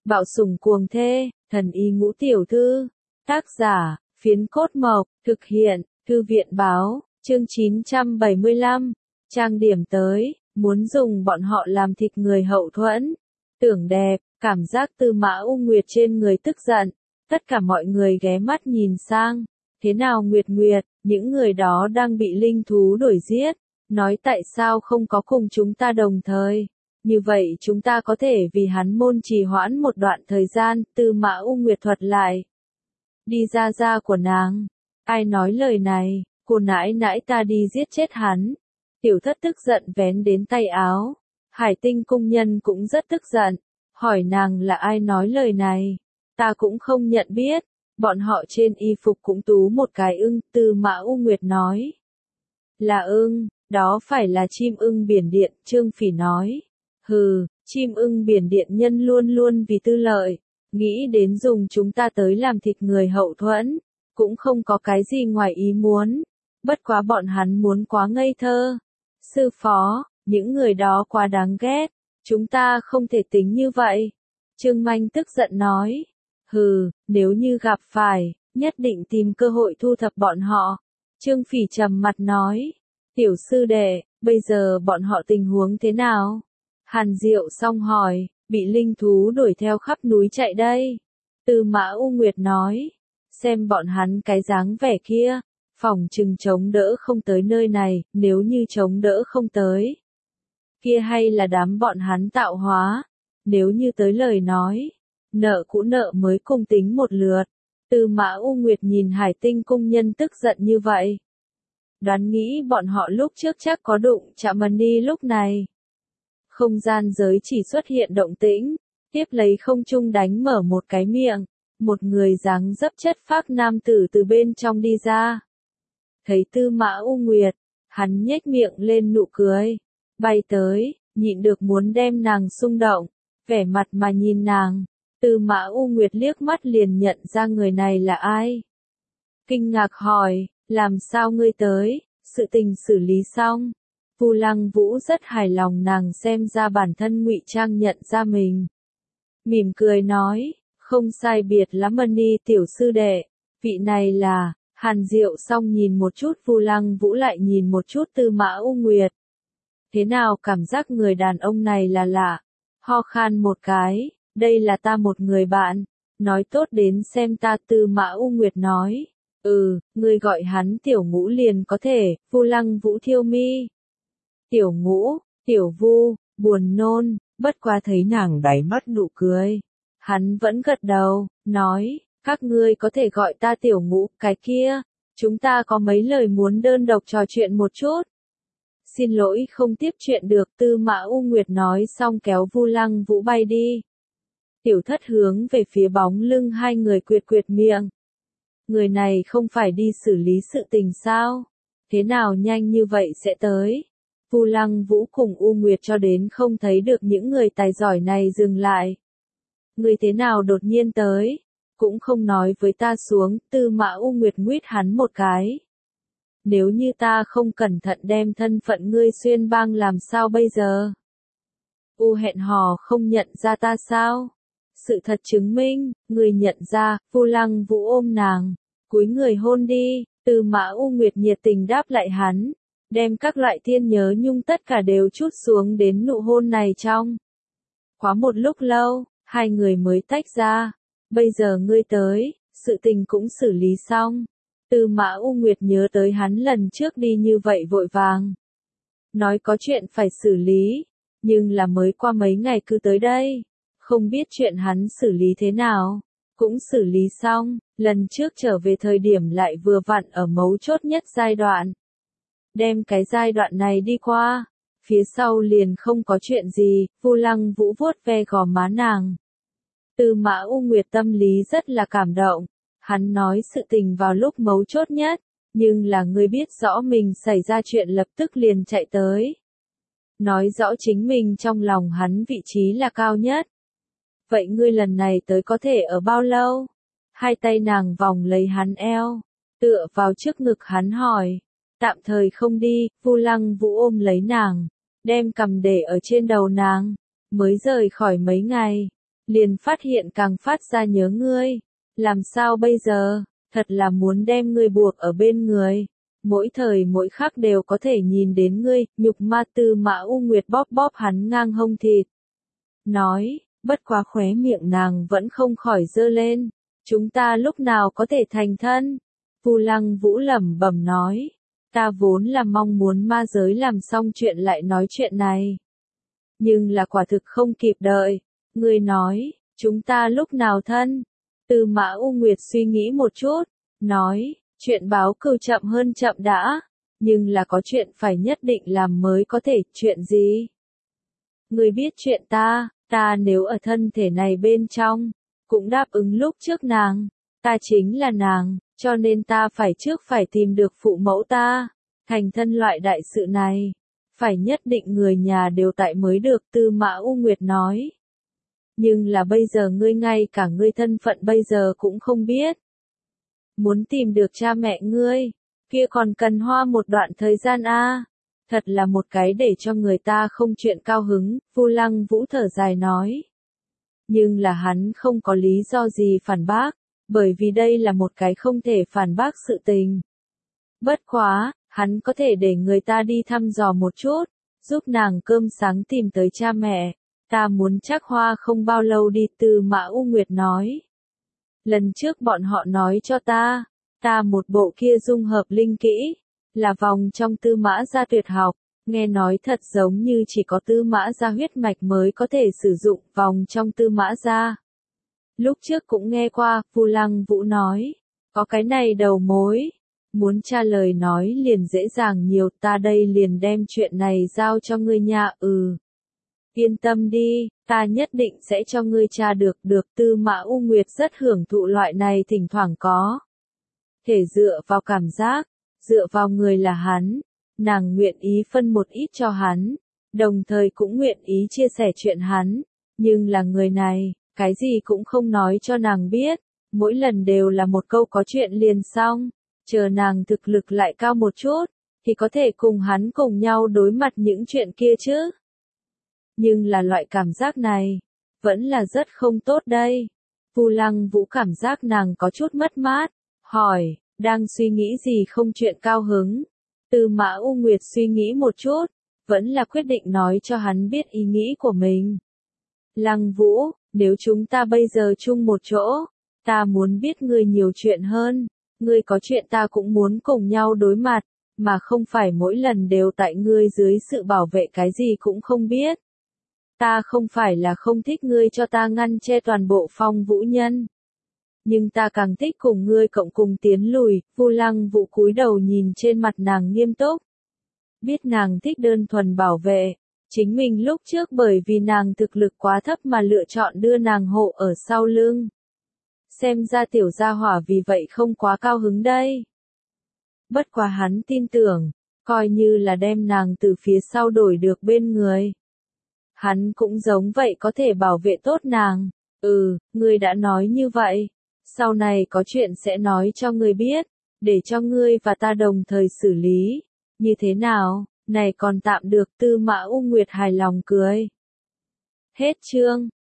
Bạo sủng cuồng thê, thần y ngũ tiểu thư. Tác giả, Phiến Cốt Mộc, thực hiện, Thư viện báo, chương 975. Trang điểm tới, muốn dùng bọn họ làm thịt người hậu thuẫn. Tưởng đẹp, cảm giác Tư Mã U Nguyệt trên người tức giận. Tất cả mọi người ghé mắt nhìn sang. Thế nào Nguyệt Nguyệt, những người đó đang bị linh thú đuổi giết. Nói tại sao không có cùng chúng ta đồng thời. Như vậy chúng ta có thể vì hắn môn trì hoãn một đoạn thời gian. Tư Mã U Nguyệt thuật lại. Đi ra của nàng. Ai nói lời này, cô nãi nãi ta đi giết chết hắn. Tiểu thất tức giận vén đến tay áo. Hải Tinh cung nhân cũng rất tức giận. Hỏi nàng là ai nói lời này. Ta cũng không nhận biết. Bọn họ trên y phục cũng tú một cái ưng. Tư Mã U Nguyệt nói. Là ưng, đó phải là chim ưng biển điện. Trương Phỉ nói. Hừ, chim ưng biển điện nhân luôn luôn vì tư lợi. Nghĩ đến dùng chúng ta tới làm thịt người hậu thuẫn. Cũng không có cái gì ngoài ý muốn. Bất quá bọn hắn muốn quá ngây thơ. Sư phó, những người đó quá đáng ghét. Chúng ta không thể tính như vậy. Trương Manh tức giận nói. Hừ, nếu như gặp phải, nhất định tìm cơ hội thu thập bọn họ. Trương Phỉ trầm mặt nói. Tiểu sư đệ, bây giờ bọn họ tình huống thế nào? Hàn Diệu xong hỏi, bị linh thú đuổi theo khắp núi chạy đây. Tư Mã U Nguyệt nói. Xem bọn hắn cái dáng vẻ kia, phòng chừng chống đỡ không tới nơi này, nếu như chống đỡ không tới. Kia hay là đám bọn hắn tạo hóa, nếu như tới lời nói, nợ cũ nợ mới cùng tính một lượt. Tư Mã U Nguyệt nhìn Hải Tinh cung nhân tức giận như vậy. Đoán nghĩ bọn họ lúc trước chắc có đụng chạm đi lúc này. Không gian giới chỉ xuất hiện động tĩnh, tiếp lấy không trung đánh mở một cái miệng. Một người dáng dấp chất phác nam tử từ bên trong đi ra. Thấy Tư Mã U Nguyệt, hắn nhếch miệng lên nụ cười. Bay tới, nhịn được muốn đem nàng xung động. Vẻ mặt mà nhìn nàng. Tư Mã U Nguyệt liếc mắt liền nhận ra người này là ai. Kinh ngạc hỏi, làm sao ngươi tới, sự tình xử lý xong. Vu Lăng Vũ rất hài lòng nàng xem ra bản thân ngụy trang nhận ra mình. Mỉm cười nói. Không sai biệt lắm Ni tiểu sư đệ, vị này là, Hàn Diệu xong nhìn một chút Vu Lăng Vũ lại nhìn một chút Tư Mã U Nguyệt. Thế nào cảm giác người đàn ông này là lạ, ho khan một cái, đây là ta một người bạn, nói tốt đến xem ta. Tư Mã U Nguyệt nói, ngươi gọi hắn Tiểu Ngũ liền có thể. Vu Lăng Vũ thiêu mi. Tiểu Ngũ, Tiểu Vu, buồn nôn, bất quá thấy nàng đáy mắt nụ cười. Hắn vẫn gật đầu, nói, các ngươi có thể gọi ta Tiểu Ngũ, cái kia, chúng ta có mấy lời muốn đơn độc trò chuyện một chút. Xin lỗi không tiếp chuyện được. Tư Mã U Nguyệt nói xong kéo Vu Lăng Vũ bay đi. Tiểu thất hướng về phía bóng lưng hai người quyệt miệng. Người này không phải đi xử lý sự tình sao? Thế nào nhanh như vậy sẽ tới? Vu Lăng Vũ cùng U Nguyệt cho đến không thấy được những người tài giỏi này dừng lại. Người thế nào đột nhiên tới, cũng không nói với ta xuống. Tư Mã U Nguyệt nguyết hắn một cái. Nếu như ta không cẩn thận đem thân phận ngươi xuyên bang làm sao bây giờ? U hẹn hò không nhận ra ta sao? Sự thật chứng minh, người nhận ra. Vu Lăng Vũ ôm nàng, cúi người hôn đi. Tư Mã U Nguyệt nhiệt tình đáp lại hắn, đem các loại thiên nhớ nhung tất cả đều trút xuống đến nụ hôn này trong. Quá một lúc lâu, hai người mới tách ra. Bây giờ ngươi tới, sự tình cũng xử lý xong. Tư Mã U Nguyệt nhớ tới hắn lần trước đi như vậy vội vàng. Nói có chuyện phải xử lý, nhưng là mới qua mấy ngày cứ tới đây. Không biết chuyện hắn xử lý thế nào. Cũng xử lý xong, lần trước trở về thời điểm lại vừa vặn ở mấu chốt nhất giai đoạn. Đem cái giai đoạn này đi qua, phía sau liền không có chuyện gì. Vu Lăng Vũ vuốt ve gò má nàng. Tư Mã U Nguyệt tâm lý rất là cảm động. Hắn nói sự tình vào lúc mấu chốt nhất, nhưng là ngươi biết rõ mình xảy ra chuyện lập tức liền chạy tới. Nói rõ chính mình trong lòng hắn vị trí là cao nhất. Vậy ngươi lần này tới có thể ở bao lâu? Hai tay nàng vòng lấy hắn eo, tựa vào trước ngực hắn hỏi. Tạm thời không đi. Vu Lăng Vũ ôm lấy nàng, đem cằm để ở trên đầu nàng. Mới rời khỏi mấy ngày, liền phát hiện càng phát ra nhớ ngươi. Làm sao bây giờ, thật là muốn đem ngươi buộc ở bên người. Mỗi thời mỗi khắc đều có thể nhìn đến ngươi, nhục ma Tư Mã U Nguyệt bóp bóp hắn ngang hông thịt. Nói, bất quá khóe miệng nàng vẫn không khỏi giơ lên. Chúng ta lúc nào có thể thành thân? Vu Lăng Vũ lẩm bẩm nói. Ta vốn là mong muốn ma giới làm xong chuyện lại nói chuyện này. Nhưng là quả thực không kịp đợi. Ngươi nói, chúng ta lúc nào thân? Tư Mã U Nguyệt suy nghĩ một chút, nói, chuyện báo cừu chậm hơn chậm đã, nhưng là có chuyện phải nhất định làm mới có thể, chuyện gì? Ngươi biết chuyện ta nếu ở thân thể này bên trong, cũng đáp ứng lúc trước nàng, ta chính là nàng, cho nên ta trước phải tìm được phụ mẫu ta, thành thân loại đại sự này, phải nhất định người nhà đều tại mới được, Tư Mã U Nguyệt nói. Nhưng là bây giờ ngươi ngay cả ngươi thân phận bây giờ cũng không biết. Muốn tìm được cha mẹ ngươi, kia còn cần hoa một đoạn thời gian a. Thật là một cái để cho người ta không chuyện cao hứng, Vu Lăng Vũ thở dài nói. Nhưng là hắn không có lý do gì phản bác, bởi vì đây là một cái không thể phản bác sự tình. Bất quá, hắn có thể để người ta đi thăm dò một chút, giúp nàng cơm sáng tìm tới cha mẹ. Ta muốn chắc hoa không bao lâu đi, Tư Mã U Nguyệt nói. Lần trước bọn họ nói cho ta một bộ kia dung hợp linh kỹ, là vòng trong Tư Mã gia tuyệt học, nghe nói thật giống như chỉ có Tư Mã gia huyết mạch mới có thể sử dụng vòng trong Tư Mã gia. Lúc trước cũng nghe qua, Vu Lăng Vũ nói, có cái này đầu mối, muốn tra lời nói liền dễ dàng nhiều, ta đây liền đem chuyện này giao cho ngươi nha. Yên tâm đi, ta nhất định sẽ cho ngươi tra được. Tư Mã U Nguyệt rất hưởng thụ loại này thỉnh thoảng có thể dựa vào cảm giác, dựa vào người là hắn, nàng nguyện ý phân một ít cho hắn, đồng thời cũng nguyện ý chia sẻ chuyện hắn, nhưng là người này, cái gì cũng không nói cho nàng biết, mỗi lần đều là một câu có chuyện liền xong, chờ nàng thực lực lại cao một chút, thì có thể cùng hắn cùng nhau đối mặt những chuyện kia chứ. Nhưng là loại cảm giác này, vẫn là rất không tốt đây. Vu Lăng Vũ cảm giác nàng có chút mất mát, hỏi, đang suy nghĩ gì không chuyện cao hứng. Tư Mã U Nguyệt suy nghĩ một chút, vẫn là quyết định nói cho hắn biết ý nghĩ của mình. Lăng Vũ, nếu chúng ta bây giờ chung một chỗ, ta muốn biết ngươi nhiều chuyện hơn, ngươi có chuyện ta cũng muốn cùng nhau đối mặt, mà không phải mỗi lần đều tại ngươi dưới sự bảo vệ cái gì cũng không biết. Ta không phải là không thích ngươi cho ta ngăn che toàn bộ Phong Vũ Nhân. Nhưng ta càng thích cùng ngươi cộng cùng tiến lùi. Vu Lăng Vũ cúi đầu nhìn trên mặt nàng nghiêm túc. Biết nàng thích đơn thuần bảo vệ. Chính mình lúc trước bởi vì nàng thực lực quá thấp mà lựa chọn đưa nàng hộ ở sau lưng. Xem ra tiểu gia hỏa vì vậy không quá cao hứng đây. Bất quá hắn tin tưởng, coi như là đem nàng từ phía sau đổi được bên người. Hắn cũng giống vậy có thể bảo vệ tốt nàng. Ngươi đã nói như vậy. Sau này có chuyện sẽ nói cho ngươi biết, để cho ngươi và ta đồng thời xử lý. Như thế nào, này còn tạm được. Tư Mã U Nguyệt hài lòng cười. Hết chương.